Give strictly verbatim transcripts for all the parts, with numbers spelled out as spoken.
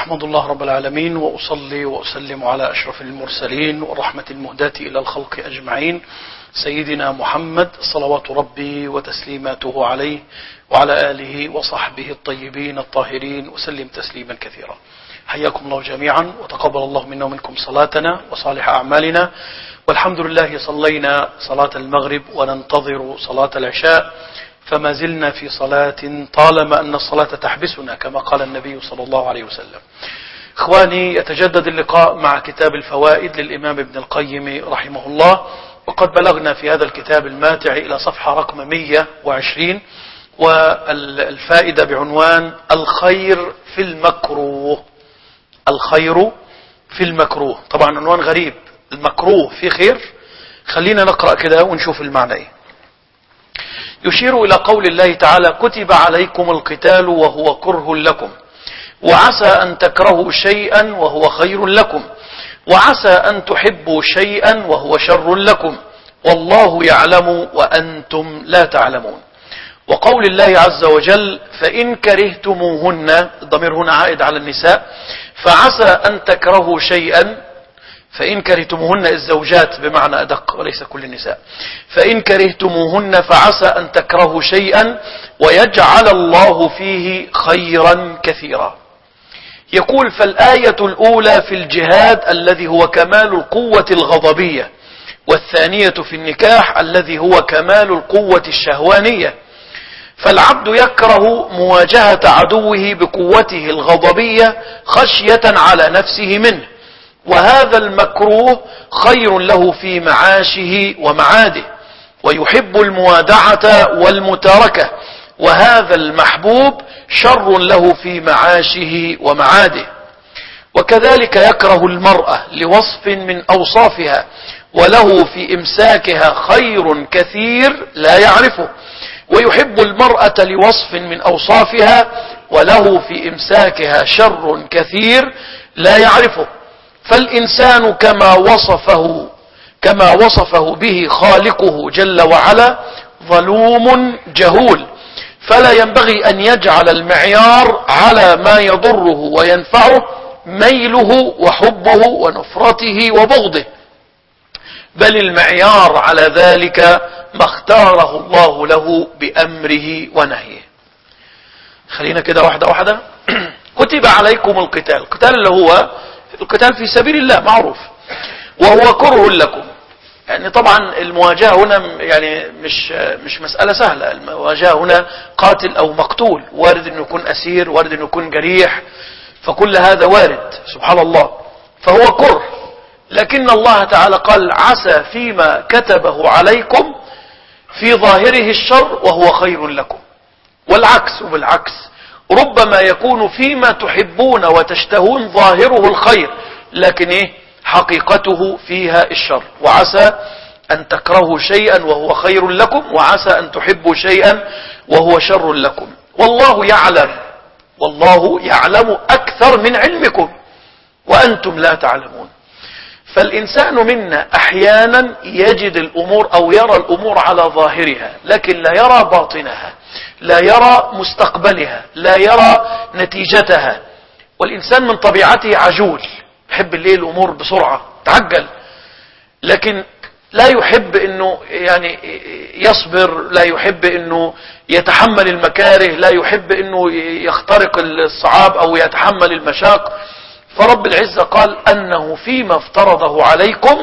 أحمد الله رب العالمين وأصلي وأسلم على أشرف المرسلين والرحمة المهداة إلى الخلق أجمعين سيدنا محمد صلوات ربي وتسليماته عليه وعلى آله وصحبه الطيبين الطاهرين وسلم تسليما كثيرا. حياكم الله جميعا وتقبل الله منا ومنكم صلاتنا وصالح أعمالنا، والحمد لله صلينا صلاة المغرب وننتظر صلاة العشاء، فما زلنا في صلاة طالما أن الصلاة تحبسنا كما قال النبي صلى الله عليه وسلم. إخواني، يتجدد اللقاء مع كتاب الفوائد للإمام ابن القيم رحمه الله، وقد بلغنا في هذا الكتاب الماتع إلى صفحة رقم مئة وعشرين، والفائدة بعنوان الخير في المكروه. الخير في المكروه، طبعا عنوان غريب، المكروه في خير. خلينا نقرأ كده ونشوف المعنى ايه. يشير إلى قول الله تعالى: كتب عليكم القتال وهو كره لكم، وعسى أن تكرهوا شيئا وهو خير لكم، وعسى أن تحبوا شيئا وهو شر لكم، والله يعلم وأنتم لا تعلمون. وقول الله عز وجل: فإن كرهتموهن، الضمير هنا عائد على النساء، فعسى أن تكرهوا شيئا، فإن كرهتموهن الزوجات بمعنى أدق وليس كل النساء، فإن كرهتموهن فعسى أن تكرهوا شيئا ويجعل الله فيه خيرا كثيرا. يقول: فالآية الأولى في الجهاد الذي هو كمال القوة الغضبية، والثانية في النكاح الذي هو كمال القوة الشهوانية. فالعبد يكره مواجهة عدوه بقوته الغضبية خشية على نفسه منه، وهذا المكروه خير له في معاشه ومعاده، ويحب الموادعة والمتاركة، وهذا المحبوب شر له في معاشه ومعاده. وكذلك يكره المرأة لوصف من أوصافها، وله في إمساكها خير كثير لا يعرفه، ويحب المرأة لوصف من أوصافها، وله في إمساكها شر كثير لا يعرفه. فالإنسان كما وصفه كما وصفه به خالقه جل وعلا ظلوم جهول، فلا ينبغي أن يجعل المعيار على ما يضره وينفعه ميله وحبه ونفرته وبغضه، بل المعيار على ذلك ما اختاره الله له بأمره ونهيه. خلينا كده واحدة واحدة. كتب عليكم القتال، القتال اللي هو القتال في سبيل الله معروف، وهو كره لكم. يعني طبعا المواجهة هنا يعني مش مش مسألة سهلة، المواجهة هنا قاتل أو مقتول، وارد أنه يكون أسير، وارد أنه يكون جريح، فكل هذا وارد سبحان الله، فهو كره. لكن الله تعالى قال: عسى فيما كتبه عليكم في ظاهره الشر وهو خير لكم، والعكس وبالعكس، ربما يكون فيما تحبون وتشتهون ظاهره الخير، لكن إيه حقيقته فيها الشر. وعسى أن تكرهوا شيئا وهو خير لكم، وعسى أن تحبوا شيئا وهو شر لكم، والله يعلم، والله يعلم أكثر من علمكم وأنتم لا تعلمون. فالإنسان منا أحيانا يجد الأمور أو يرى الأمور على ظاهرها، لكن لا يرى باطنها، لا يرى مستقبلها، لا يرى نتيجتها. والإنسان من طبيعته عجول، يحب الليل الأمور بسرعة تعجل، لكن لا يحب أنه يعني يصبر، لا يحب أنه يتحمل المكاره، لا يحب أنه يخترق الصعاب أو يتحمل المشاق. فرب العزة قال أنه فيما افترضه عليكم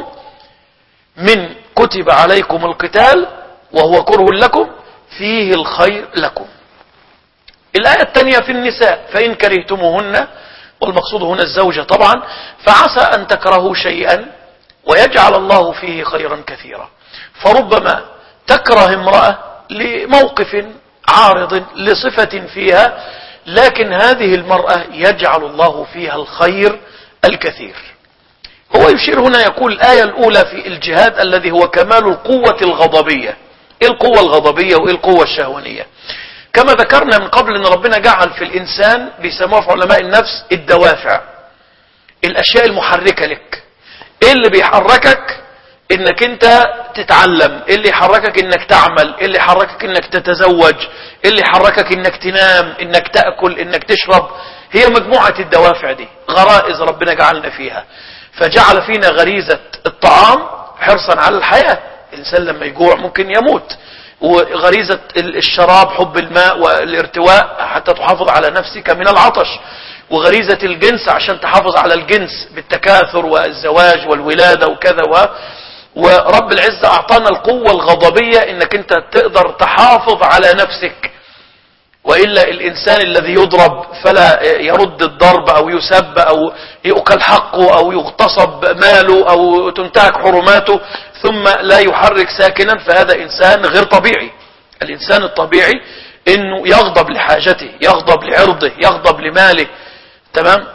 من كتب عليكم القتال وهو كره لكم فيه الخير لكم. الآية الثانية في النساء: فإن كرهتموهن، والمقصود هنا الزوجة طبعا، فعسى أن تكرهوا شيئا ويجعل الله فيه خيرا كثيرا. فربما تكره امرأة لموقف عارض لصفة فيها، لكن هذه المرأة يجعل الله فيها الخير الكثير. هو يشير هنا يقول: الآية الأولى في الجهاد الذي هو كمال القوة الغضبية. إيه القوة الغضبية وإيه القوة الشهوانية؟ كما ذكرنا من قبل أن ربنا جعل في الإنسان، بيسموها في علماء النفس الدوافع، الأشياء المحركة لك. إيه اللي بيحركك؟ إنك أنت تتعلم، إيه اللي يحركك إنك تعمل، إيه اللي يحركك إنك تتزوج، إيه اللي يحركك إنك تنام، إنك تأكل، إنك تشرب. هي مجموعة الدوافع دي، غرائز ربنا جعلنا فيها، فجعل فينا غريزة الطعام حرصا على الحياة، الإنسان لما يجوع ممكن يموت، وغريزة الشراب حب الماء والارتواء حتى تحافظ على نفسك من العطش، وغريزة الجنس عشان تحافظ على الجنس بالتكاثر والزواج والولادة وكذا و... ورب العزة أعطانا القوة الغضبية إنك أنت تقدر تحافظ على نفسك، وإلا الإنسان الذي يضرب فلا يرد الضرب أو يسب أو يؤكل حقه أو يغتصب ماله أو تنتهك حرماته ثم لا يحرك ساكنا، فهذا إنسان غير طبيعي. الإنسان الطبيعي إنه يغضب لحاجته، يغضب لعرضه، يغضب لماله. تمام؟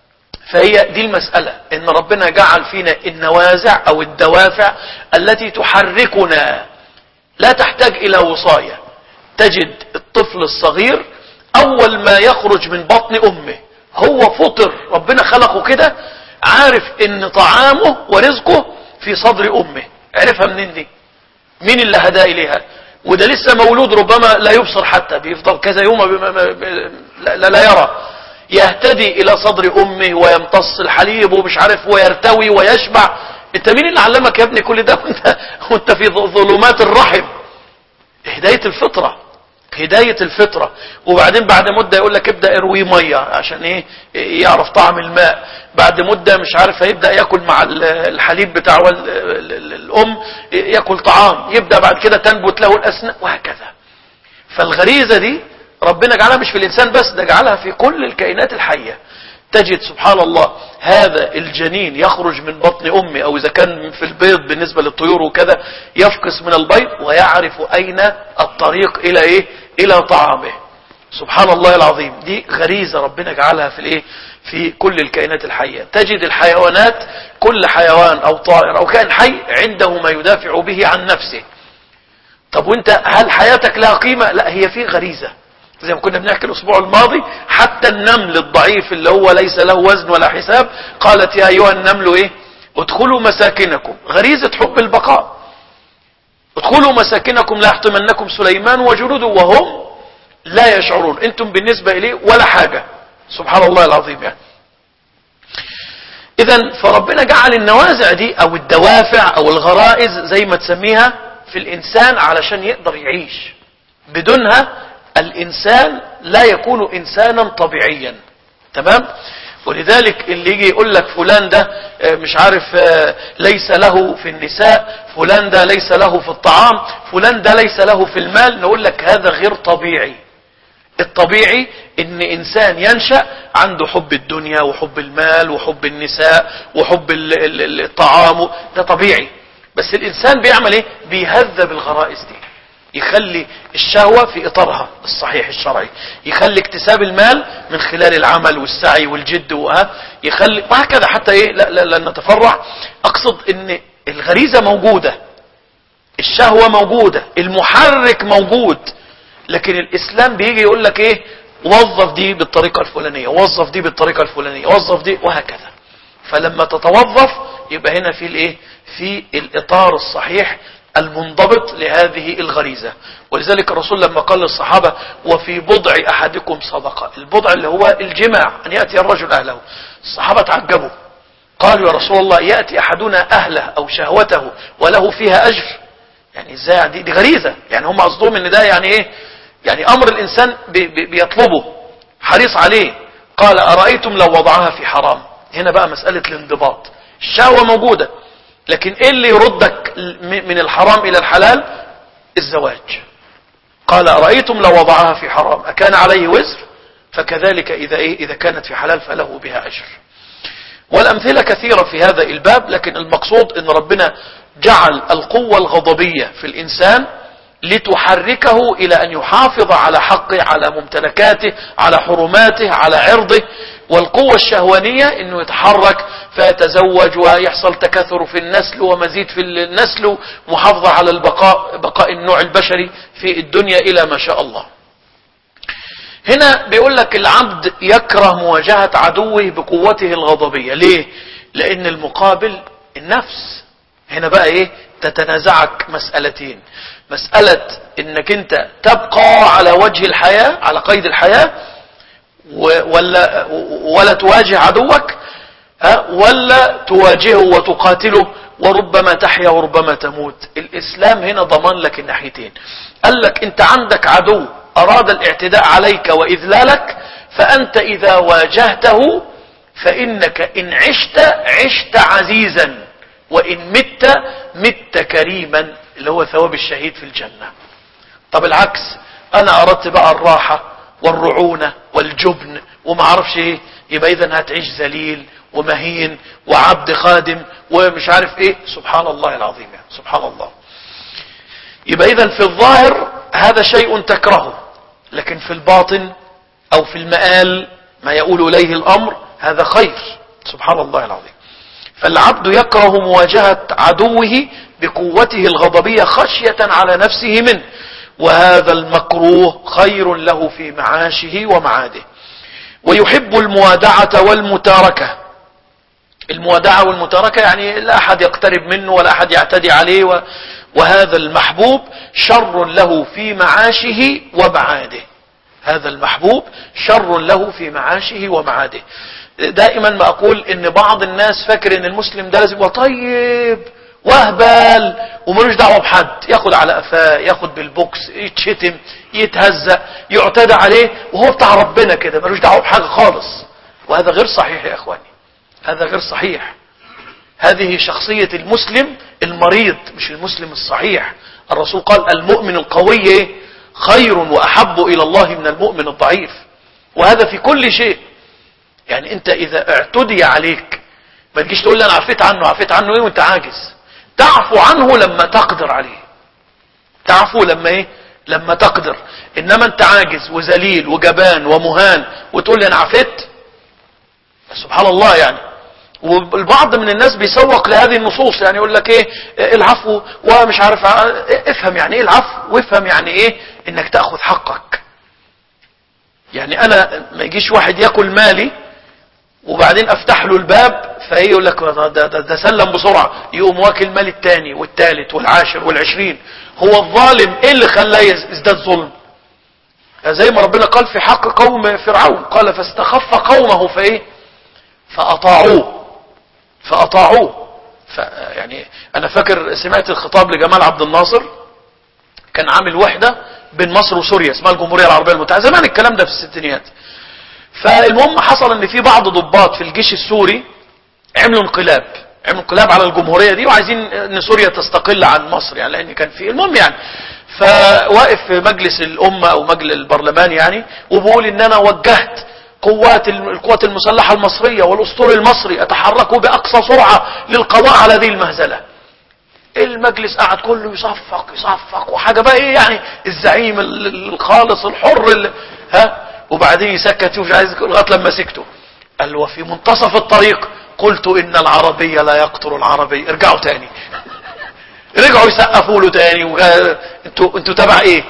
فهي دي المسألة، إن ربنا جعل فينا النوازع أو الدوافع التي تحركنا، لا تحتاج إلى وصاية. تجد الطفل الصغير أول ما يخرج من بطن أمه هو فطر، ربنا خلقه كده عارف إن طعامه ورزقه في صدر أمه. عرفها منين دي؟ مين اللي هداه إليها؟ وده لسه مولود ربما لا يبصر، حتى بيفضل كذا يوم لا, لا يرى، يهتدي إلى صدر أمه ويمتص الحليب ومش عارف ويرتوي ويشبع. انت مين اللي علمك يا ابني كل ده وانت, وانت في ظلمات الرحم؟ هداية الفطرة، هداية الفطرة. وبعدين بعد مدة يقول لك ابدأ اروي مية عشان ايه؟ يعرف طعم الماء. بعد مدة مش عارف هيبدأ يأكل مع الحليب بتاع الأم، يأكل طعام، يبدأ بعد كده تنبت له الأسنان وهكذا. فالغريزة دي ربنا جعلها مش في الإنسان بس، ده جعلها في كل الكائنات الحية. تجد سبحان الله هذا الجنين يخرج من بطن أمه، أو إذا كان في البيض بالنسبة للطيور وكذا، يفقس من البيض ويعرف أين الطريق إلى إيه؟ إلى طعامه. سبحان الله العظيم. دي غريزة ربنا جعلها في الإيه؟ في كل الكائنات الحية. تجد الحيوانات، كل حيوان أو طائر أو كائن حي عنده ما يدافع به عن نفسه. طب وانت هل حياتك لها قيمة؟ لا، هي في غريزة زي ما كنا بنحكي الأسبوع الماضي. حتى النمل الضعيف اللي هو ليس له وزن ولا حساب، قالت يا أيها النمل إيه؟ ادخلوا مساكنكم. غريزة حب البقاء. ادخلوا مساكنكم لا يحطمنكم سليمان وجنوده وهم لا يشعرون. انتم بالنسبة إليه ولا حاجة. سبحان الله العظيم. يعني إذن فربنا جعل النوازع دي أو الدوافع أو الغرائز زي ما تسميها في الإنسان علشان يقدر يعيش. بدونها الإنسان لا يكون إنسانا طبيعيا. تمام؟ ولذلك اللي يجي يقول لك فلان ده مش عارف ليس له في النساء، فلان ده ليس له في الطعام، فلان ده ليس له في المال، نقول لك هذا غير طبيعي. الطبيعي ان انسان ينشأ عنده حب الدنيا وحب المال وحب النساء وحب الطعام، ده طبيعي. بس الانسان بيعمل ايه؟ بيهذب الغرائز دي، يخلي الشهوة في اطارها الصحيح الشرعي، يخلي اكتساب المال من خلال العمل والسعي والجد وها، يخلي وهكذا حتى ايه. لا لا لا نتفرع. اقصد ان الغريزة موجودة، الشهوة موجودة، المحرك موجود، لكن الاسلام بيجي يقول لك ايه؟ وظف دي بالطريقة الفلانية، وظف دي بالطريقة الفلانية، وظف دي وهكذا. فلما تتوظف يبقى هنا في الايه؟ في الاطار الصحيح المنضبط لهذه الغريزة. ولذلك الرسول لما قال للصحابة وفي بضع احدكم صدقة، البضع اللي هو الجماع، ان يأتي الرجل اهله. الصحابة تعجبوا قالوا يا رسول الله يأتي احدنا اهله او شهوته وله فيها اجر؟ يعني ازاي؟ دي, دي غريزة. يعني هم قصدهم ان ده يعني ايه؟ يعني امر الانسان بي بي بيطلبه، حريص عليه. قال ارايتم لو وضعها في حرام. هنا بقى مسألة الانضباط. الشهوة موجودة، لكن ايه اللي يردك من الحرام الى الحلال؟ الزواج. قال ارايتم لو وضعها في حرام اكان عليه وزر؟ فكذلك اذا ايه؟ اذا كانت في حلال فله بها اجر. والامثلة كثيرة في هذا الباب، لكن المقصود ان ربنا جعل القوة الغضبية في الانسان لتحركه الى ان يحافظ على حقه، على ممتلكاته، على حرماته، على عرضه. والقوة الشهوانية انه يتحرك فيتزوج ويحصل تكاثر في النسل ومزيد في النسل، محافظة على البقاء، بقاء النوع البشري في الدنيا الى ما شاء الله. هنا بيقول لك العبد يكره مواجهة عدوه بقوته الغضبية. ليه؟ لان المقابل النفس. هنا بقى ايه؟ تتنازعك مسألتين. مسألة انك انت تبقى على وجه الحياة، على قيد الحياة، ولا ولا تواجه عدوك، ها، ولا تواجهه وتقاتله وربما تحيا وربما تموت. الإسلام هنا ضمان لك الناحيتين. قال لك انت عندك عدو أراد الاعتداء عليك وإذلالك، فأنت إذا واجهته فإنك إن عشت عشت عزيزا، وإن مت مت كريما، اللي هو ثواب الشهيد في الجنة. طب العكس، أنا أردت بقى الراحة والرعونة والجبن وما عرفش ايه، يبقى إذن هتعيش ذليل ومهين وعبد خادم ومش عارف ايه. سبحان الله العظيم، يعني سبحان الله. يبقى إذن في الظاهر هذا شيء تكرهه، لكن في الباطن أو في المآل ما يقول إليه الأمر هذا خير. سبحان الله العظيم. فالعبد يكره مواجهة عدوه بقوته الغضبية خشية على نفسه منه، وهذا المكروه خير له في معاشه ومعاده. ويحب الموادعة والمتاركة. الموادعة والمتاركة يعني لا أحد يقترب منه ولا أحد يعتدي عليه، وهذا المحبوب شر له في معاشه ومعاده. هذا المحبوب شر له في معاشه ومعاده. دائما ما أقول إن بعض الناس فاكر إن المسلم ده لازم يبقى طيب وهبال وملوش دعوه بحد، ياخد على قفاه، ياخد بالبوكس، يتشتم، يتهزأ، يعتدى عليه، وهو بتاع ربنا كده ملوش دعوه بحاجه خالص. وهذا غير صحيح يا اخواني، هذا غير صحيح. هذه شخصيه المسلم المريض مش المسلم الصحيح. الرسول قال المؤمن القوي خير واحب الى الله من المؤمن الضعيف. وهذا في كل شيء. يعني انت اذا اعتدي عليك ما تجيش تقول لي انا عفيت عنه، عفيت عنه ايه وانت عاجز؟ تعفو عنه لما تقدر عليه. تعفو لما ايه؟ لما تقدر. انما انت عاجز وذليل وجبان ومهان وتقول لي انا عفيت؟ سبحان الله. يعني والبعض من الناس بيسوق لهذه النصوص، يعني يقول لك ايه العفو ومش عارف. افهم يعني ايه العفو، وافهم يعني ايه انك تاخذ حقك. يعني انا ما يجيش واحد ياكل مالي وبعدين افتح له الباب فايه يقول لك ده, ده, ده سلم بسرعه، يقوم واكل مال الثاني والثالث والعاشر والعشرين. هو الظالم ايه اللي خلاه يزداد ظلم؟ زي ما ربنا قال في حق قوم فرعون، قال فاستخف قومه فايه فاطاعوه فاطاعوه ف يعني انا فاكر سمعت الخطاب لجمال عبد الناصر، كان عامل وحده بين مصر وسوريا اسمها الجمهوريه العربيه المتحده، زمان الكلام ده في الستينيات. فالمهم حصل ان في بعض ضباط في الجيش السوري عملوا انقلاب عملوا انقلاب على الجمهورية دي، وعايزين ان سوريا تستقل عن مصر، يعني لان كان في المهم يعني. فواقف في مجلس الامة او مجلس البرلمان يعني، وبقول ان انا وجهت قوات القوات المسلحة المصرية والاسطول المصري اتحركوا باقصى سرعة للقضاء على هذه المهزلة. المجلس قاعد كله يصفق يصفق وحاجة بقى ايه يعني، الزعيم الخالص الحر اللي ها، وبعدين يسكت ومش عايز لغايه لما سكتوا. قال وفي منتصف الطريق قلت ان العربي لا يقتل العربي. ارجعوا تاني. رجعوا يسقفوا له تاني. انتوا انتوا تبع ايه؟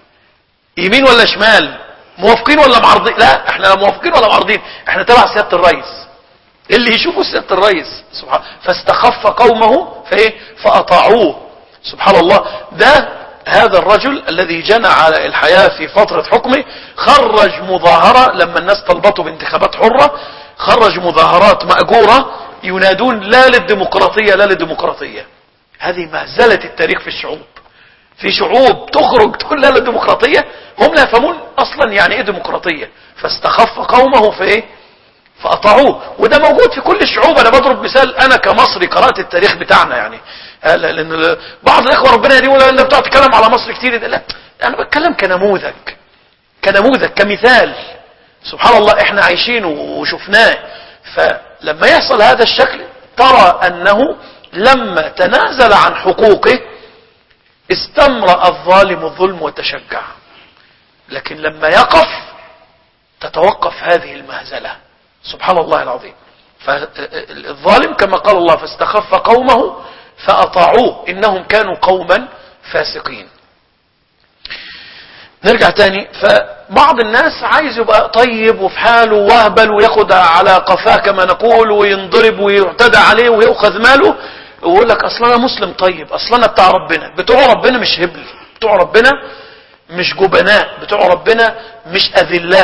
يمين ولا شمال؟ موافقين ولا معارضين؟ لا احنا لا موافقين ولا معارضين، احنا تبع سياده الرئيس. اللي يشوفوا سياده الرئيس سبحان. فاستخف قومه فايه فاطاعوه. سبحان الله. ده هذا الرجل الذي جنى على الحياة في فترة حكمه خرج مظاهرة لما الناس طلبته بانتخابات حرة، خرج مظاهرات مأجورة ينادون لا للديمقراطية لا للديمقراطية. هذه مهزلة التاريخ في الشعوب. في شعوب تخرج تقول لا للديمقراطية، هم لا يفهمون أصلا يعني ايه ديمقراطية. فاستخف قومه في ايه فأطاعوه. وده موجود في كل الشعوب. انا بضرب مثال، انا كمصري قرأت التاريخ بتاعنا يعني، لان بعض الاخوه ربنا يهديهم انت بتقعد تتكلم على مصر كتير. لا انا بتكلم كنموذج كنموذج كمثال. سبحان الله احنا عايشينه وشفناه. فلما يحصل هذا الشكل ترى انه لما تنازل عن حقوقه استمرأ الظالم الظلم وتشجع، لكن لما يقف تتوقف هذه المهزلة. سبحان الله العظيم. فالظالم كما قال الله فاستخف قومه فأطاعوه إنهم كانوا قوما فاسقين. نرجع تاني. فبعض الناس عايز يبقى طيب وفي حاله وهبل وياخد على قفاه كما نقول وينضرب ويعتدى عليه ويأخذ ماله، ويقول لك اصلا انا مسلم طيب، اصلا انا بتاع ربنا. بتوع ربنا مش هبل، بتوع ربنا مش جبناء، بتوع ربنا مش اذلاء،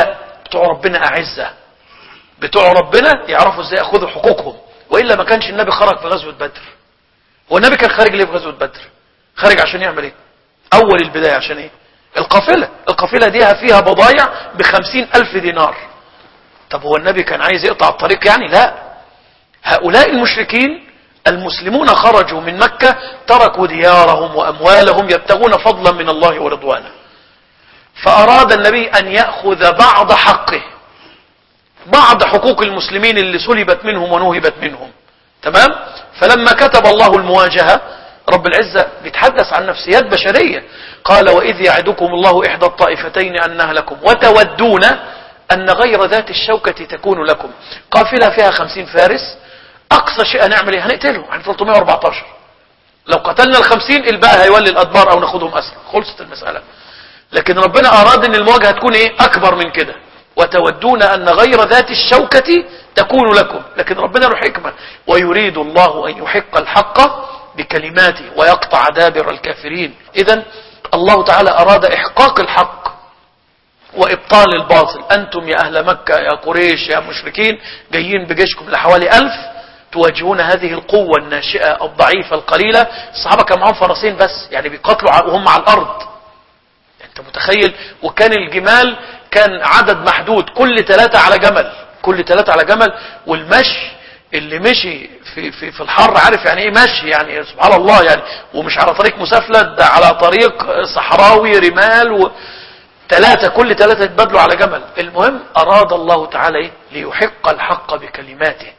بتوع ربنا أعزة، بتوع ربنا يعرفوا ازاي ياخذوا حقوقهم، وإلا ما كانش النبي خرج في غزوة بدر. هو النبي كان خارج ليه في غزوة بدر؟ خارج عشان يعمل ايه؟ أول البداية عشان ايه؟ القافلة. القافلة دي فيها بضايع بخمسين ألف دينار. طب هو النبي كان عايز يقطع الطريق يعني؟ لا. هؤلاء المشركين المسلمون خرجوا من مكة، تركوا ديارهم وأموالهم يبتغون فضلا من الله ورضوانه، فأراد النبي أن يأخذ بعض حقه، بعض حقوق المسلمين اللي سلبت منهم ونهبت منهم. تمام؟ فلما كتب الله المواجهة، رب العزة بيتحدث عن نفسيات بشرية، قال وإذ يعدكم الله إحدى الطائفتين أنها لكم وتودون أن غير ذات الشوكة تكون لكم. قافلة فيها خمسين فارس، أقصى شيء هنعمل إيه؟ هنقتلهم عن ثلاثمائة وأربعة عشر. لو قتلنا الخمسين الباقي هيولي الأدبار أو ناخدهم أسرى، خلصت المسألة. لكن ربنا أراد أن المواجهة تكون إيه؟ أكبر من كده. وتودون أن غير ذات الشوكة تكون لكم. لكن ربنا له حكمة، ويريد الله أن يحق الحق بكلماته ويقطع دابر الكافرين. إذن الله تعالى أراد إحقاق الحق وإبطال الباطل. أنتم يا أهل مكة يا قريش يا مشركين جايين بجيشكم لحوالي ألف، تواجهون هذه القوة الناشئة الضعيفة القليلة. الصحابة كان معهم فرسين بس، يعني بيقاتلوا وهم على الأرض. أنت متخيل؟ وكان الجمال كان عدد محدود، كل ثلاثة على جمل، كل ثلاثة على جمل. والمشي اللي مشي في في في الحر عارف يعني ايه مشي؟ يعني سبحان الله يعني، ومش على طريق مسافلة، ده على طريق صحراوي رمال و ثلاثة، كل ثلاثة يتبادلوا على جمل. المهم أراد الله تعالى إيه؟ ليحق الحق بكلماته،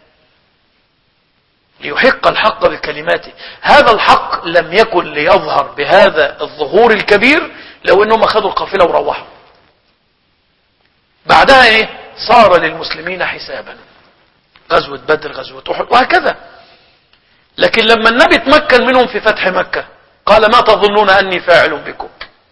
ليحق الحق بكلماته. هذا الحق لم يكن ليظهر بهذا الظهور الكبير لو انهم اخذوا القافلة وروحوا. بعدها ايه؟ صار للمسلمين حسابا، غزوة بدر، غزوة احد، وهكذا. لكن لما النبي تمكن منهم في فتح مكة قال ما تظنون اني فاعل بكم.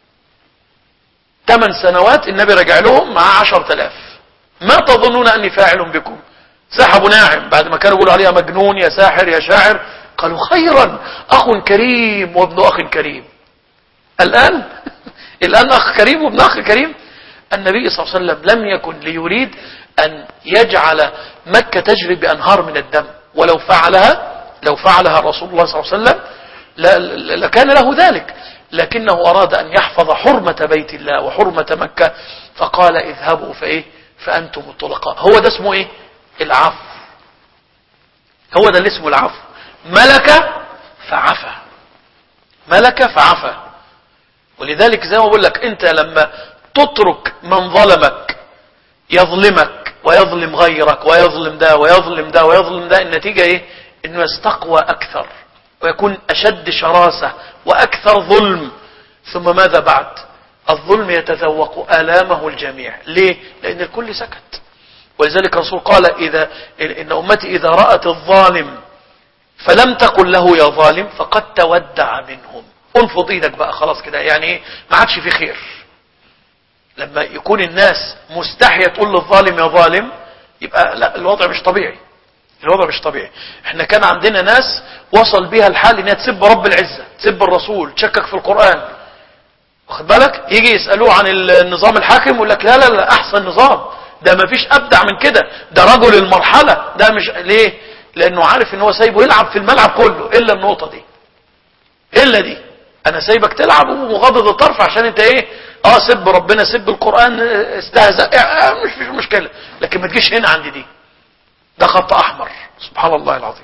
ثمان سنوات النبي رجع لهم مع عشرة آلاف. ما تظنون اني فاعل بكم. سحبوا ناعم بعد ما كانوا يقولوا عليها مجنون يا ساحر يا شاعر، قالوا خيرا اخ كريم وابن اخ كريم. الان الان اخ كريم وابن اخ كريم. النبي صلى الله عليه وسلم لم يكن ليريد ان يجعل مكة تجري بانهار من الدم، ولو فعلها لو فعلها رسول الله صلى الله عليه وسلم لكان له ذلك، لكنه أراد أن يحفظ حرمة بيت الله وحرمة مكة، فقال اذهبوا فإيه فأنتم الطلقاء. هو ده اسمه إيه؟ العفو. هو ده اللي اسمه العفو. ملك فعفى، ملك فعفى. ولذلك زي ما بقول لك، أنت لما تترك من ظلمك يظلمك ويظلم غيرك ويظلم ده ويظلم ده ويظلم ده، النتيجة إيه؟ إنه يستقوى أكثر ويكون أشد شراسة وأكثر ظلم. ثم ماذا بعد؟ الظلم يتذوق آلامه الجميع. ليه؟ لأن الكل سكت. ولذلك الرسول قال إذا إن أمتي إذا رأت الظالم فلم تقل له يا ظالم فقد تودع منهم. انفض ايدك بقى خلاص كده، يعني ايه؟ ما عادش في خير. لما يكون الناس مستحية تقول للظالم يا ظالم، يبقى لا، الوضع مش طبيعي، الوضع مش طبيعي. احنا كان عندنا ناس وصل بها الحال انها تسب رب العزة، تسب الرسول، تشكك في القرآن، واخد بالك؟ يجي يسألوه عن النظام الحاكم يقول لك لا لا لا احسن نظام، ده ما فيش ابدع من كده، ده رجل المرحلة، ده مش ليه؟ لانه عارف ان هو سايبه يلعب في الملعب كله الا النقطة دي، الا دي. انا سايبك تلعب ومغضض الطرف عشان انت ايه؟ اه سب ربنا، سب القرآن، استهزأ، اه مش مش مشكلة، لكن ما تجيش هنا عندي دي، ده خط احمر. سبحان الله العظيم.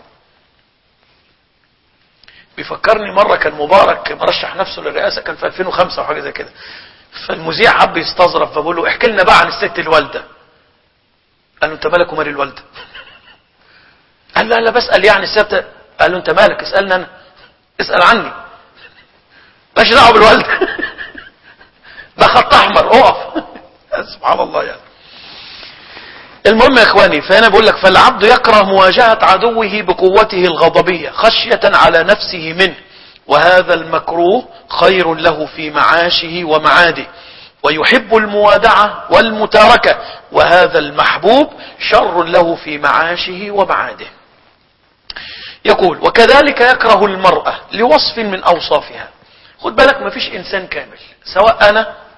بيفكرني مرة كان مبارك مرشح نفسه للرئاسة، كان في ألفين وخمسة او حاجة زي كده، فالمذيع حب يستظرف فبقول له احكي لنا بقى عن الست الوالدة. قال له انت مالك ومال الوالدة؟ قال له انا بسأل يعني الست. قال له انت مالك؟ اسألني انا، اسأل عني، مالكش دعوه بالوالدة. ده خط احمر، اقف. سبحان الله يعني. المهم يا اخواني، فانا بقول لك فالعبد يكره مواجهة عدوه بقوته الغضبية خشية على نفسه منه، وهذا المكروه خير له في معاشه ومعاده، ويحب الموادعة والمتاركة، وهذا المحبوب شر له في معاشه ومعاده. يقول وكذلك يكره المرأة لوصف من أوصافها. خد بالك، ما فيش إنسان كامل، سواء أنا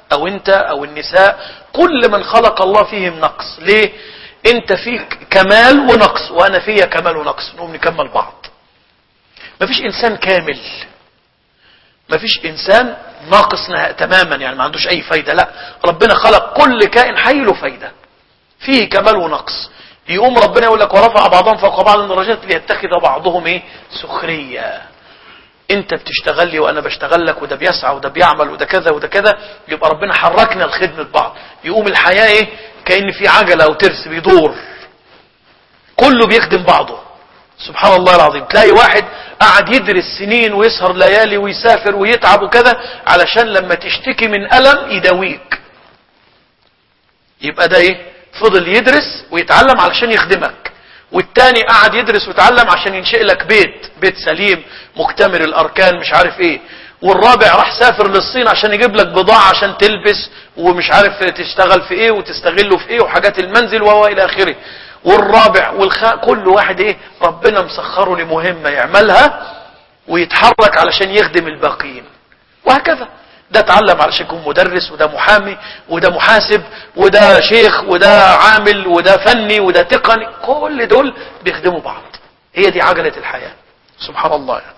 او انت او النساء، كل من خلق الله فيهم نقص. ليه؟ انت فيك كمال ونقص وانا فيا كمال ونقص، نقوم نكمل بعض. مفيش انسان كامل، مفيش انسان ناقص تماما يعني ما عندوش اي فايدة. لا، ربنا خلق كل كائن حي له فايدة، فيه كمال ونقص. يقوم ربنا يقول لك ورفع بعضهم فوق بعض درجات ليتخذ بعضهم ايه؟ سخرية. انت بتشتغل لي وانا بشتغل لك، وده بيسعى وده بيعمل وده كذا وده كذا، يبقى ربنا حركنا لخدمة بعض. يقوم الحياة ايه؟ كأن في عجلة او ترس بيدور، كله بيخدم بعضه. سبحان الله العظيم. تلاقي واحد قاعد يدرس سنين ويسهر ليالي ويسافر ويتعب وكذا علشان لما تشتكي من ألم يداويك. يبقى ده ايه؟ فضل يدرس ويتعلم علشان يخدمك. والتاني قاعد يدرس ويتعلم عشان ينشئ لك بيت، بيت سليم مكتمل الاركان مش عارف ايه. والرابع راح سافر للصين عشان يجيب لك بضاعة عشان تلبس ومش عارف تشتغل في ايه وتستغله في ايه وحاجات المنزل وهو الى اخره. والرابع والخ... كل واحد ايه؟ ربنا مسخره لمهمة يعملها ويتحرك علشان يخدم الباقيين، وهكذا. ده اتعلم علشان يكون مدرس، وده محامي، وده محاسب، وده شيخ، وده عامل، وده فني، وده تقني. كل دول بيخدموا بعض. هي دي عجلة الحياة. سبحان الله يعني.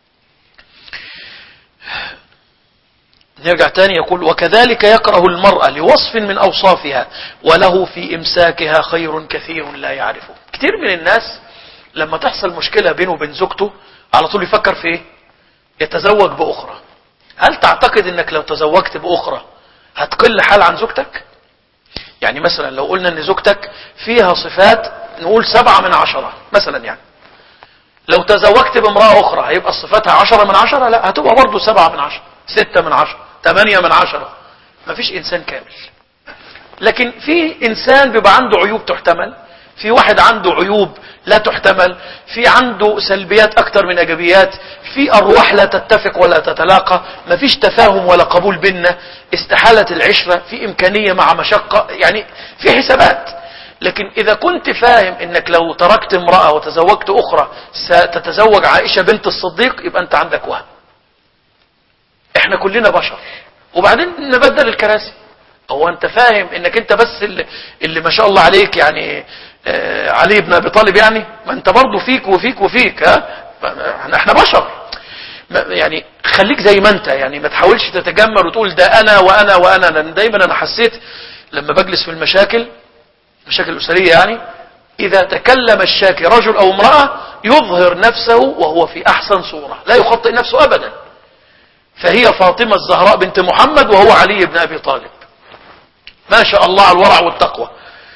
نرجع تاني يقول وكذلك يكره المرأة لوصف من أوصافها وله في إمساكها خير كثير لا يعرفه. كتير من الناس لما تحصل مشكلة بينه وبين زوجته على طول يفكر في ايه؟ يتزوج بأخرى. هل تعتقد انك لو تزوجت بأخرى هتقل حال عن زوجتك؟ يعني مثلا لو قلنا ان زوجتك فيها صفات نقول سبعة من عشرة مثلا، يعني لو تزوجت بامرأة أخرى هيبقى صفاتها عشرة من عشرة؟ لا، هتبقى برضو سبعة من عشرة، ستة من عشرة، ثمانية من عشرة. مفيش إنسان كامل. لكن في إنسان بيبقى عنده عيوب تحتمل، في واحد عنده عيوب لا تحتمل، في عنده سلبيات أكتر من إيجابيات، في أرواح لا تتفق ولا تتلاقى، مفيش تفاهم ولا قبول بيننا، استحالة العشرة، في إمكانية مع مشقة، يعني في حسابات. لكن إذا كنت فاهم إنك لو تركت امرأة وتزوجت أخرى ستتزوج عائشة بنت الصديق، يبقى أنت عندك وهم. إحنا كلنا بشر، وبعدين نبدل الكراسي. هو أنت فاهم إنك أنت بس اللي, اللي ما شاء الله عليك يعني آه علي بن أبي طالب، يعني ما أنت برضو فيك وفيك وفيك. ها إحنا بشر يعني. خليك زي ما أنت، يعني ما تحاولش تتجمل وتقول ده أنا وأنا وأنا. لأن دايما أنا حسيت لما بجلس في المشاكل مشاكل أسرية، يعني إذا تكلم الشاكي رجل أو امرأة يظهر نفسه وهو في أحسن صورة، لا يخطئ نفسه أبدا. فهي فاطمة الزهراء بنت محمد وهو علي بن أبي طالب، ما شاء الله على الورع والتقوى.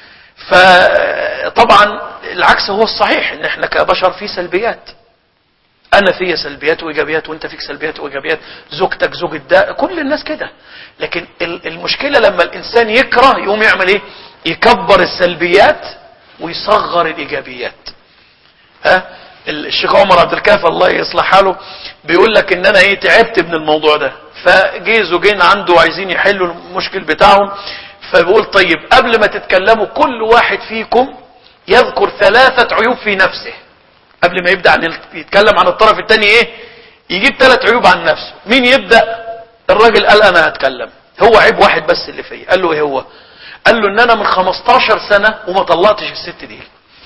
فطبعا العكس هو الصحيح، ان احنا كبشر في سلبيات. انا فيا سلبيات وايجابيات، وانت فيك سلبيات وايجابيات، زوجتك زوجة ده، كل الناس كده. لكن المشكلة لما الانسان يكره يقوم يعمل ايه؟ يكبر السلبيات ويصغر الايجابيات. ها الشيخ عمر عبد الكافي الله يصلح حاله بيقول لك ان انا ايه تعبت من الموضوع ده. فجي زوجين عنده عايزين يحلوا المشكل بتاعهم، فبيقول طيب قبل ما تتكلموا كل واحد فيكم يذكر ثلاثة عيوب في نفسه قبل ما يبدأ عن يتكلم عن الطرف الثاني. ايه يجيب ثلاث عيوب عن نفسه. مين يبدأ؟ الراجل قال انا هتكلم. هو عيب واحد بس اللي فيه. قال له ايه هو؟ قال له ان انا من خمستاشر سنة وما طلقتش الست دي.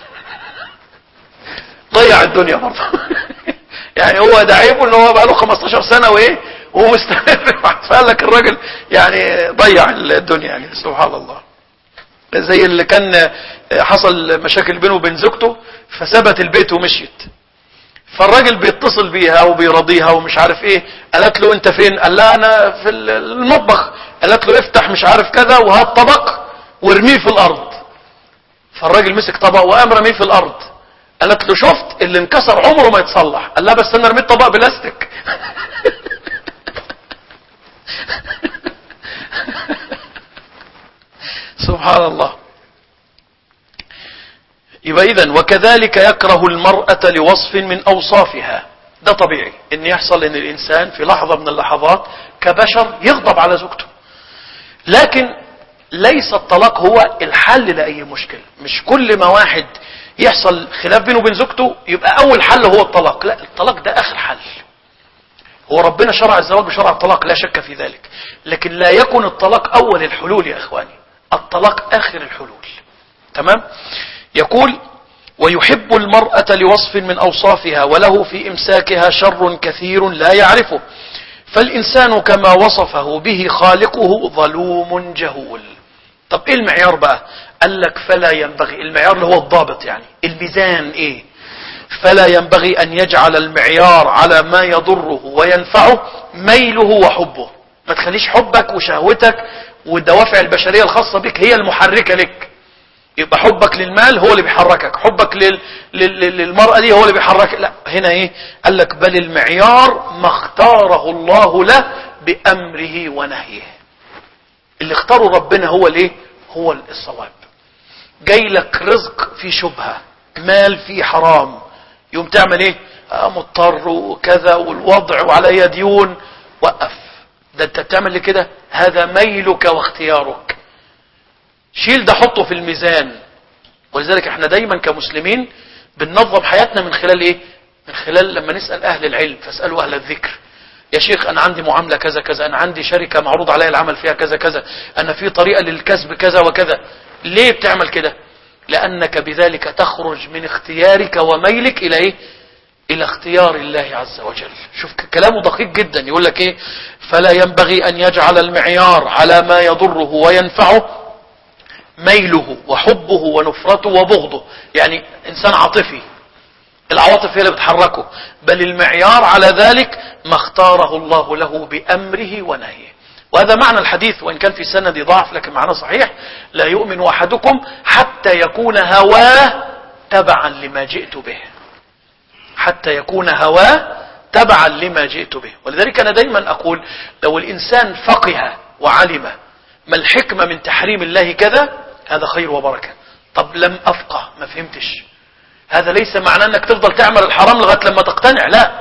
ضيع الدنيا برضه. يعني هو ده عيبه ان هو بقى له خمستاشر سنة وايه ومستمر. فقال لك الراجل يعني ضيع الدنيا، يعني سبحان الله. زي اللي كان حصل مشاكل بينه وبين زوجته فسابت البيت ومشيت، فالراجل بيتصل بيها وبيرضيها ومش عارف ايه. قالت له انت فين؟ قال لها انا في المطبخ. قالت له افتح مش عارف كذا وهات طبق وارميه في الارض. فالراجل مسك طبق وقام رميه في الارض. قالت له شفت اللي انكسر عمره ما يتصلح. قال لها بس انا رميت طبق بلاستيك. سبحان الله. يبقى إذن وكذلك يكره المرأة لوصف من أوصافها. ده طبيعي ان يحصل ان الانسان في لحظة من اللحظات كبشر يغضب على زوجته، لكن ليس الطلاق هو الحل لأي مشكلة. مش كل ما واحد يحصل خلاف بينه وبين زوجته يبقى اول حل هو الطلاق. لا، الطلاق ده اخر حل. هو ربنا شرع الزواج بشرع الطلاق لا شك في ذلك، لكن لا يكون الطلاق أول الحلول يا إخواني، الطلاق آخر الحلول. تمام. يقول ويحب المرأة لوصف من أوصافها وله في إمساكها شر كثير لا يعرفه، فالإنسان كما وصفه به خالقه ظلوم جهول. طب إيه المعيار بقى؟ قال لك فلا ينبغي، المعيار اللي هو الضابط يعني الميزان إيه؟ فلا ينبغي أن يجعل المعيار على ما يضره وينفعه ميله وحبه. ما تخليش حبك وشهوتك والدوافع البشرية الخاصة بك هي المحركة لك. يبقى حبك للمال هو اللي بيحركك، حبك لل... لل... للمرأة دي هو اللي بيحركك. لا، هنا ايه؟ قال لك بل المعيار ما اختاره الله له بأمره ونهيه. اللي اختاره ربنا هو الايه؟ هو الصواب. جاي لك رزق في شبهة، مال في حرام، يوم تعمل ايه؟ آه مضطر وكذا والوضع وعلي ديون. وقف، ده انت بتعمل كده، هذا ميلك واختيارك. شيل ده حطه في الميزان. ولذلك احنا دايما كمسلمين بننظم حياتنا من خلال ايه؟ من خلال لما نسأل اهل العلم فاسألوا اهل الذكر. يا شيخ انا عندي معاملة كذا كذا، انا عندي شركة معروض عليها العمل فيها كذا كذا، انا في طريقة للكسب كذا وكذا. ليه بتعمل كده؟ لانك بذلك تخرج من اختيارك وميلك الى ايه؟ الى اختيار الله عز وجل. شوف كلامه دقيق جدا، يقول لك ايه؟ فلا ينبغي ان يجعل المعيار على ما يضره وينفعه ميله وحبه ونفرته وبغضه. يعني انسان عاطفي، العواطف هي اللي بتحركه، بل المعيار على ذلك ما اختاره الله له بأمره ونهيه. وهذا معنى الحديث، وإن كان في سند ضعف لكن معناه صحيح: لا يؤمن أحدكم حتى يكون هواه تبعا لما جئت به. حتى يكون هواه تبعا لما جئت به. ولذلك أنا دايما أقول لو الإنسان فقه وعلم ما الحكمة من تحريم الله كذا، هذا خير وبركة. طب لم أفقه، ما فهمتش، هذا ليس معناه أنك تفضل تعمل الحرام لغاية لما تقتنع. لا،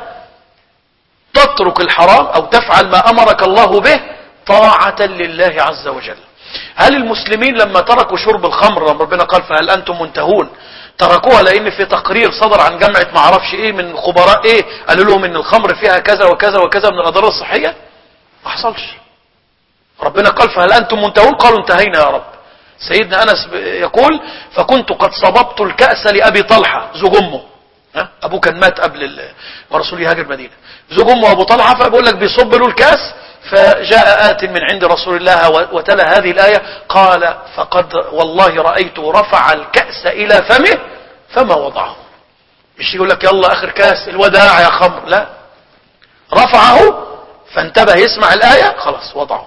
تترك الحرام أو تفعل ما أمرك الله به طاعة لله عز وجل. هل المسلمين لما تركوا شرب الخمر، لما ربنا قال فهل أنتم منتهون، تركوها لأن في تقرير صدر عن جامعة معرفش إيه من خبراء إيه قالوا لهم إن الخمر فيها كذا وكذا وكذا من الأضرار الصحية؟ ما حصلش. ربنا قال فهل أنتم منتهون، قالوا انتهينا يا رب. سيدنا أنس يقول فكنت قد صببت الكأس لأبي طلحة زوج أمه، أبوه كان مات قبل ما رسول يهاجر المدينة، زوج أمه أبو طلحة، فبقول لك بيصب له الكأس، فجاء آت من عند رسول الله وتلا هذه الآية قال فقد والله رأيته رفع الكأس إلى فمه فما وضعه. مش يقول لك يلا آخر كأس الوداع يا خمر، لا، رفعه فانتبه يسمع الآية خلاص وضعه.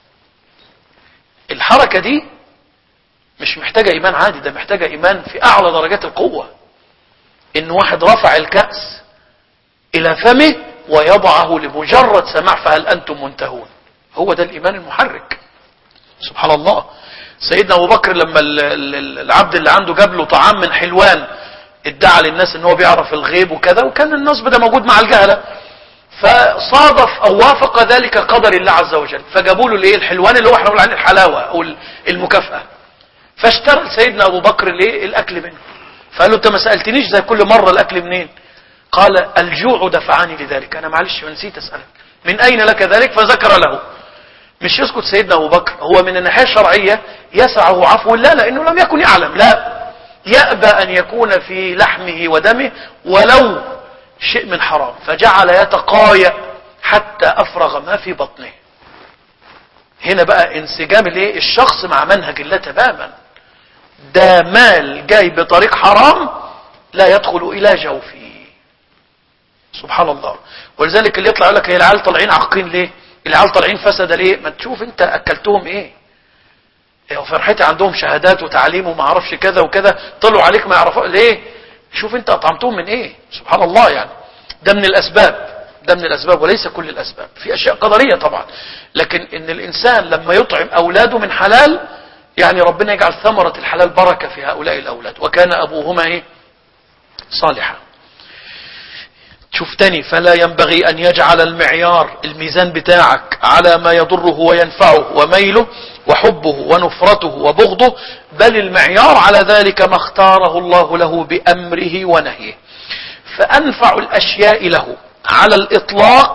الحركة دي مش محتاجة إيمان عادي، ده محتاجة إيمان في أعلى درجات القوة. إن واحد رفع الكأس إلى فمه ويضعه لمجرد سماع فهل أنتم منتهون، هو ده الإيمان المحرك. سبحان الله. سيدنا أبو بكر لما العبد اللي عنده جاب له طعام من حلوان ادعى للناس إن هو بيعرف الغيب وكذا، وكان النصب ده موجود مع الجهلة، فصادف أو وافق ذلك قدر الله عز وجل، فجابوا له الايه الحلوان اللي هو احنا بنقول عليه الحلاوة أو المكافأة، فاشترى سيدنا أبو بكر الايه الأكل منه. فقال له أنت ما سألتنيش زي كل مرة الأكل منين؟ قال الجوع دفعني لذلك، أنا معلش ونسيت أسألك من أين لك ذلك، فذكر له. مش يسكت سيدنا أبو بكر، هو من الناحية الشرعية يسعه عفو الله لأنه لم يكن يعلم، لا، يأبى أن يكون في لحمه ودمه ولو شيء من حرام، فجعل يتقايأ حتى أفرغ ما في بطنه. هنا بقى انسجام الايه الشخص مع منهج الله تماما. ده مال جاي بطريق حرام لا يدخل إلى جوفه. سبحان الله. ولذلك اللي يطلع يقول لك هي العيال طالعين عاقين ليه؟ العيال طالعين فسد ليه؟ ما تشوف انت اكلتهم ايه؟ وفرحتي عندهم شهادات وتعليم وما اعرفش كذا وكذا، طلعوا عليك ما يعرفوا ليه؟ شوف انت اطعمتهم من ايه؟ سبحان الله. يعني ده من الاسباب، ده من الاسباب وليس كل الاسباب. في اشياء قدرية طبعا، لكن ان الانسان لما يطعم اولاده من حلال يعني ربنا يجعل ثمرة الحلال بركة في هؤلاء الاولاد. وكان ابوهما ايه؟ صالحا. شوف تاني، فلا ينبغي أن يجعل المعيار الميزان بتاعك على ما يضره وينفعه وميله وحبه ونفرته وبغضه، بل المعيار على ذلك ما اختاره الله له بأمره ونهيه. فأنفع الأشياء له على الإطلاق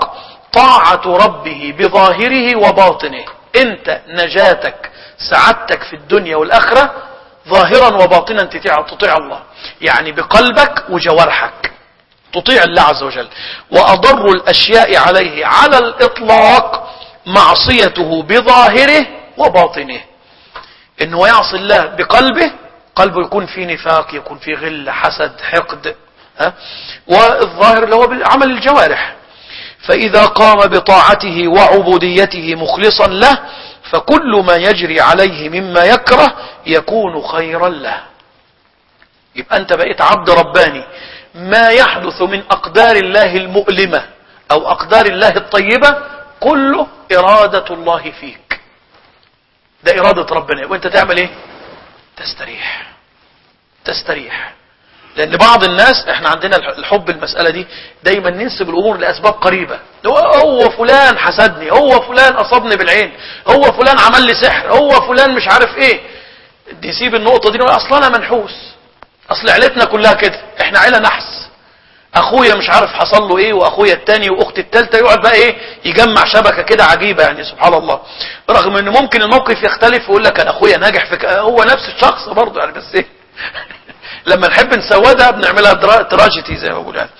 طاعة ربه بظاهره وباطنه. انت نجاتك سعادتك في الدنيا والآخرة ظاهرا وباطنا تطيع, تطيع الله، يعني بقلبك وجوارحك تطيع الله عز وجل. وأضر الأشياء عليه على الإطلاق معصيته بظاهره وباطنه، إنه يعصي الله بقلبه، قلبه يكون فيه نفاق، يكون فيه غل، حسد، حقد، ها؟ والظاهر اللي هو بعمل الجوارح. فإذا قام بطاعته وعبوديته مخلصا له فكل ما يجري عليه مما يكره يكون خيرا له. يبقى أنت بقيت عبد رباني، ما يحدث من أقدار الله المؤلمة أو أقدار الله الطيبة كله إرادة الله فيك، ده إرادة ربنا، وأنت تعمل إيه؟ تستريح تستريح. لأن بعض الناس، احنا عندنا الحب المسألة دي دايما ننسب الأمور لأسباب قريبة، هو فلان حسدني، هو فلان أصابني بالعين، هو فلان عمل لي سحر، هو فلان مش عارف ايه. نسيب النقطة دي نقول أصلا أنا منحوس، أصل عيلتنا كلها كده، احنا عيلة نحس، أخويا مش عارف حصل له ايه، وأخويا التاني وأختي التالتة، يقعد بقى ايه يجمع شبكة كده عجيبة، يعني سبحان الله. رغم ان ممكن الموقف يختلف ويقول لك أنا أخويا ناجح في ك... هو نفس الشخص برضه يعني، بس ايه لما نحب نسودها بنعملها تراجيدي زي ما بقول يعني.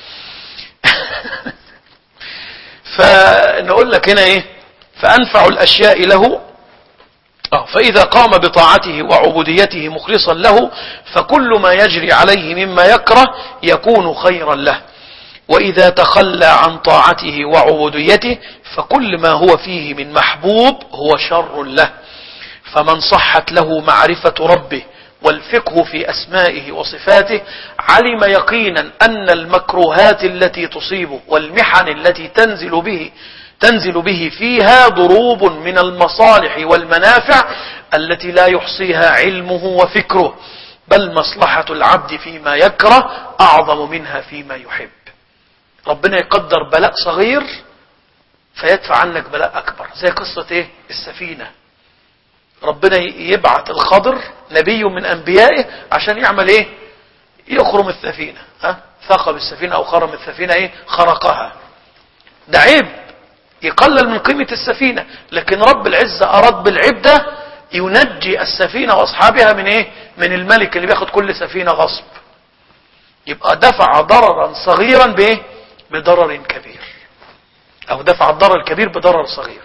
فنقول لك هنا ايه؟ فأنفع الأشياء له اه فإذا قام بطاعته وعبوديته مخلصا له فكل ما يجري عليه مما يكره يكون خيرا له، وإذا تخلى عن طاعته وعبوديته فكل ما هو فيه من محبوب هو شر له. فمن صحت له معرفة ربه والفقه في أسمائه وصفاته علم يقينا أن المكروهات التي تصيبه والمحن التي تنزل به تنزل به فيها ضروب من المصالح والمنافع التي لا يحصيها علمه وفكره، بل مصلحة العبد فيما يكره أعظم منها فيما يحب. ربنا يقدر بلاء صغير فيدفع عنك بلاء أكبر، زي قصة إيه؟ السفينة. ربنا يبعث الخضر نبي من أنبيائه عشان يعمل إيه؟ يخرم السفينة، ها؟ ثقب السفينة أو خرم السفينة، إيه؟ خرقها. ده عيب يقلل من قيمة السفينة، لكن رب العزة أراد بالعيب ده ينجي السفينة وأصحابها من إيه؟ من الملك اللي بياخد كل سفينة غصب. يبقى دفع ضررا صغيرا بإيه؟ بضرر كبير، أو دفع الضرر الكبير بضرر صغير.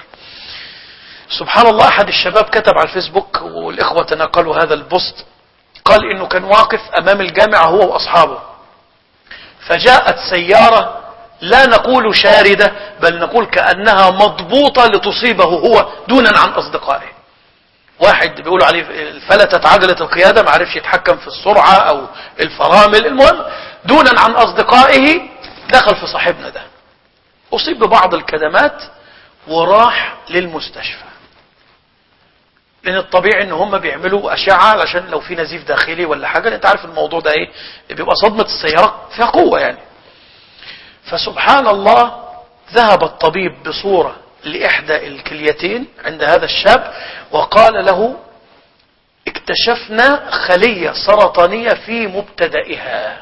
سبحان الله، أحد الشباب كتب على الفيسبوك والإخوة تناقلوا هذا البوست، قال إنه كان واقف أمام الجامعة هو وأصحابه، فجاءت سيارة لا نقول شاردة بل نقول كأنها مضبوطة لتصيبه هو دونا عن أصدقائه. واحد بيقولوا عليه فلتت عجلة القيادة، ما عرفش يتحكم في السرعة أو الفرامل، المهم دونا عن أصدقائه دخل في صاحبنا ده، أصيب ببعض الكدمات وراح للمستشفى. لأن الطبيعي ان هم بيعملوا أشعة عشان لو في نزيف داخلي ولا حاجة، انت عارف الموضوع ده ايه، بيبقى صدمة السيارات فيها قوة يعني. فسبحان الله ذهب الطبيب بصورة لإحدى الكليتين عند هذا الشاب وقال له اكتشفنا خلية سرطانية في مبتدئها.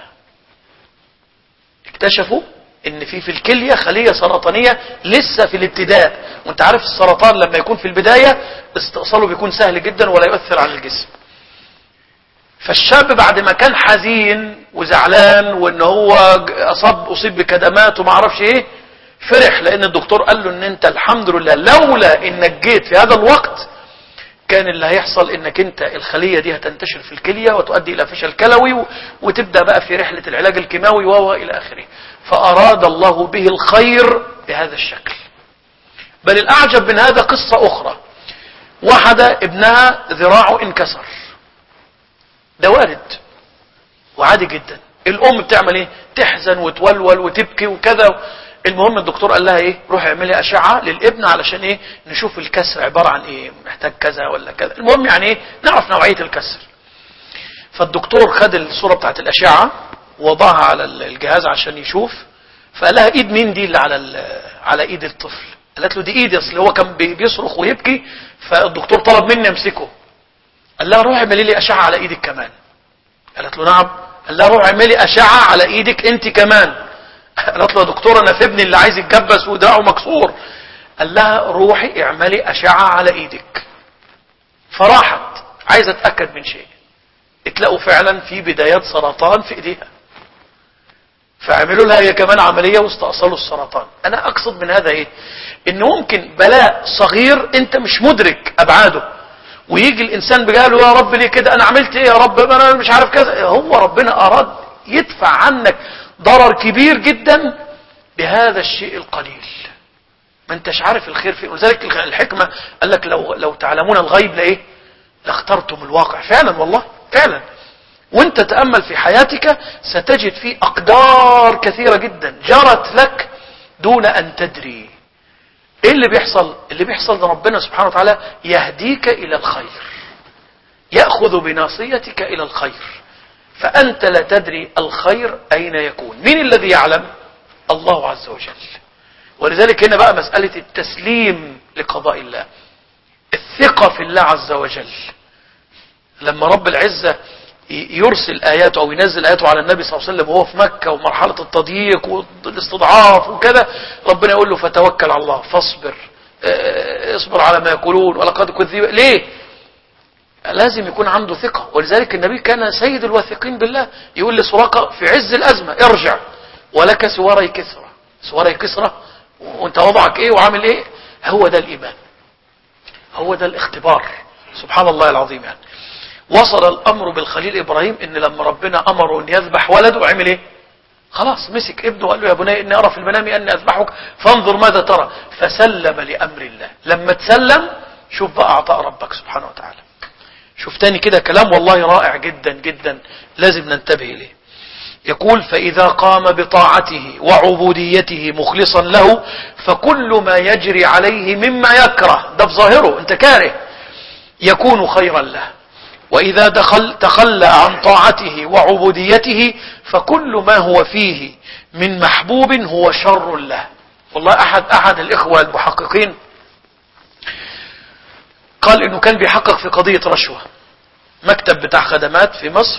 اكتشفوا ان في في الكلية خلية سرطانية لسه في الابتداء، وانت عارف السرطان لما يكون في البداية استئصاله بيكون سهل جدا ولا يؤثر على الجسم. فالشاب بعد ما كان حزين وزعلان وان هو اصاب اصيب بكدمات وما عرفش ايه، فرح لان الدكتور قال له ان انت الحمد لله لولا انك جيت في هذا الوقت كان اللي هيحصل انك انت الخلية دي هتنتشر في الكلية وتؤدي الى فشل كلوي وتبدأ بقى في رحلة العلاج الكيماوي وهو الى اخره. فاراد الله به الخير بهذا الشكل. بل الاعجب من هذا قصة اخرى، واحدة ابنها ذراعه انكسر، ده وارد وعادي جدا، الام بتعمل ايه؟ تحزن وتولول وتبكي وكذا. المهم الدكتور قال لها ايه؟ روحي اعملي اشعة للابن علشان ايه؟ نشوف الكسر عبارة عن ايه، محتاج كذا ولا كذا، المهم يعني ايه؟ نعرف نوعية الكسر. فالدكتور خد الصورة بتاعت الاشعة ووضعها على الجهاز عشان يشوف، فقال لها ايد مين دي اللي على على ايد الطفل؟ قالت له دي ايدي، اصل هو كان بيصرخ ويبكي فالدكتور طلب مني امسكه. قال لها روحي اعملي لي اشعة على ايدك كمان. قالت له نعم. قال لها روحي اعملي اشعة على ايدك انت كمان. قالت له يا دكتور انا في ابني اللي عايز يتجبس ودراعه مكسور. قال لها روحي اعملي اشعة على ايدك. فراحت عايزة اتأكد من شيء، اتلاقوا فعلا في بدايات سرطان في ايديها، فعملوا لها هي كمان عملية واستأصلوا السرطان. انا اقصد من هذا ايه؟ ان ممكن بلاء صغير انت مش مدرك ابعاده، ويجي الانسان بقاله يا رب ليه كده، انا عملت ايه يا رب، انا مش عارف كذا. هو ربنا اراد يدفع عنك ضرر كبير جدا بهذا الشيء القليل، ما انتش عارف الخير فين. ولذلك الحكمة قال لك لو, لو تعلمون الغيب لايه لاخترتم الواقع. فعلا والله فعلا، وانت تأمل في حياتك ستجد فيه اقدار كثيرة جدا جرت لك دون ان تدري. ايه اللي بيحصل؟ اللي بيحصل ده ربنا سبحانه وتعالى يهديك الى الخير، يأخذ بناصيتك الى الخير، فانت لا تدري الخير اين يكون. مين الذي يعلم؟ الله عز وجل. ولذلك هنا بقى مسألة التسليم لقضاء الله، الثقة في الله عز وجل. لما رب العزة يرسل آياته أو ينزل آياته على النبي صلى الله عليه وسلم وهو في مكة ومرحلة التضييق والاستضعاف وكذا، ربنا يقول له فتوكل على الله فاصبر، اصبر على ما يقولون ولقد كذب. ليه؟ لازم يكون عنده ثقة. ولذلك النبي كان سيد الواثقين بالله، يقول لسراقة في عز الأزمة ارجع ولك سواري كسرى. سواري كسرى وانت وضعك ايه وعامل ايه؟ هو ده الإيمان، هو ده الاختبار. سبحان الله العظيم. يعني وصل الأمر بالخليل إبراهيم إن لما ربنا أمره أن يذبح ولده وعمل إيه؟ خلاص مسك ابنه وقال له يا بني إني أرى في المنام أني أذبحك فانظر ماذا ترى، فسلم لأمر الله. لما تسلم شوف بقى عطاء ربك سبحانه وتعالى. شوف تاني كده كلام والله رائع جدا جدا لازم ننتبه إليه. يقول فإذا قام بطاعته وعبوديته مخلصا له فكل ما يجري عليه مما يكره، ده في ظاهره أنت كاره، يكون خيرا له. وإذا دخل تخلى عن طاعته وعبوديته فكل ما هو فيه من محبوب هو شر له. والله أحد أحد الإخوة المحققين قال إنه كان بيحقق في قضية رشوة، مكتب بتاع خدمات في مصر،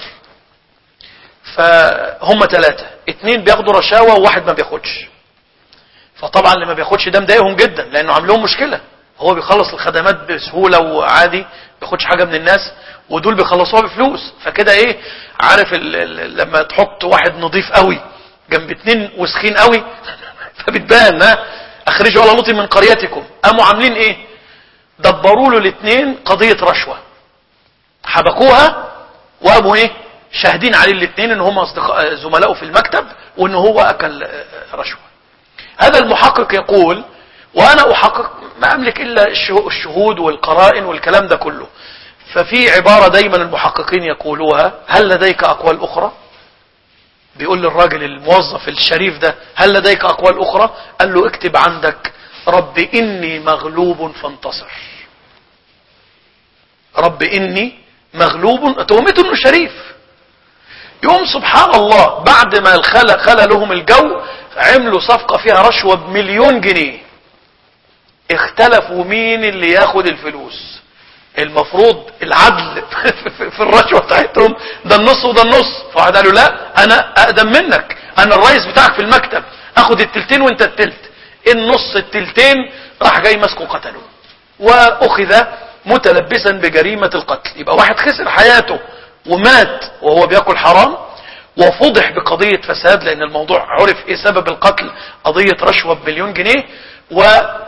فهم ثلاثة، اتنين بياخدوا رشاوى وواحد ما بياخدش. فطبعا اللي ما بياخدش ده مضايقهم جدا لأنه عاملهم مشكلة. هو بيخلص الخدمات بسهولة وعادي، بياخدش حاجة من الناس، ودول بيخلصوها بفلوس. فكده ايه، عارف ال ال لما تحط واحد نظيف قوي جنب اتنين وسخين قوي فبتبان. ها اخرجوا على لوط من قريتكم. قاموا عاملين ايه؟ دبروا له الاثنين قضية رشوة، حبكوها وقاموا ايه شاهدين عليه الاثنين ان هم اصدقاء زملائه في المكتب وان هو اكل رشوة. هذا المحقق يقول وانا احقق ما املك الا الشهود والقرائن والكلام ده كله. ففي عبارة دايما المحققين يقولوها، هل لديك اقوال اخرى؟ بيقول للراجل الموظف الشريف ده هل لديك اقوال اخرى؟ قال له اكتب عندك رب اني مغلوب فانتصر. رب اني مغلوب، تهمته انه شريف. يوم سبحان الله بعد ما الخلق خلى لهم الجو عملوا صفقة فيها رشوة بمليون جنيه. اختلفوا مين اللي ياخد الفلوس. المفروض العدل في الرشوة بتاعتهم ده النص وده النص. فواحد قالوا لا انا اقدم منك، انا الرئيس بتاعك في المكتب، اخد التلتين وانت التلت. النص التلتين راح جاي مسكه قتله واخذ متلبسا بجريمة القتل. يبقى واحد خسر حياته ومات وهو بياكل حرام، وفضح بقضية فساد لان الموضوع عرف ايه سبب القتل، قضية رشوة بمليون جنيه. و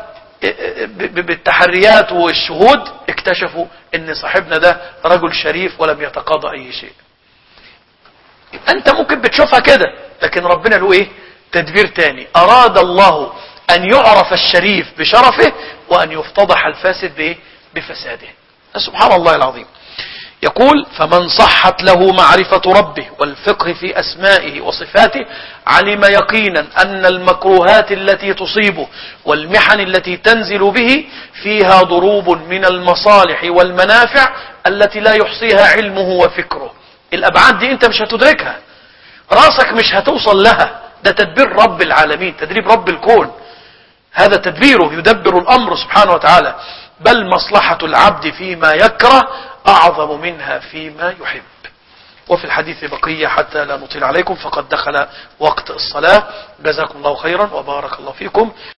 بالتحريات والشهود اكتشفوا ان صاحبنا ده رجل شريف ولم يتقاضى اي شيء. انت ممكن بتشوفها كده، لكن ربنا له ايه تدبير تاني. اراد الله ان يعرف الشريف بشرفه وان يفتضح الفاسد بايه بفساده. سبحان الله العظيم. يقول فمن صحت له معرفة ربه والفقه في أسمائه وصفاته علم يقينا أن المكروهات التي تصيبه والمحن التي تنزل به فيها ضروب من المصالح والمنافع التي لا يحصيها علمه وفكره. الأبعاد دي أنت مش هتدركها، راسك مش هتوصل لها. ده تدبير رب العالمين، تدريب رب الكون، هذا تدبيره يدبر الأمر سبحانه وتعالى. بل مصلحة العبد فيما يكره أعظم منها فيما يحب. وفي الحديث بقية حتى لا نطيل عليكم، فقد دخل وقت الصلاة. جزاكم الله خيرا وبارك الله فيكم.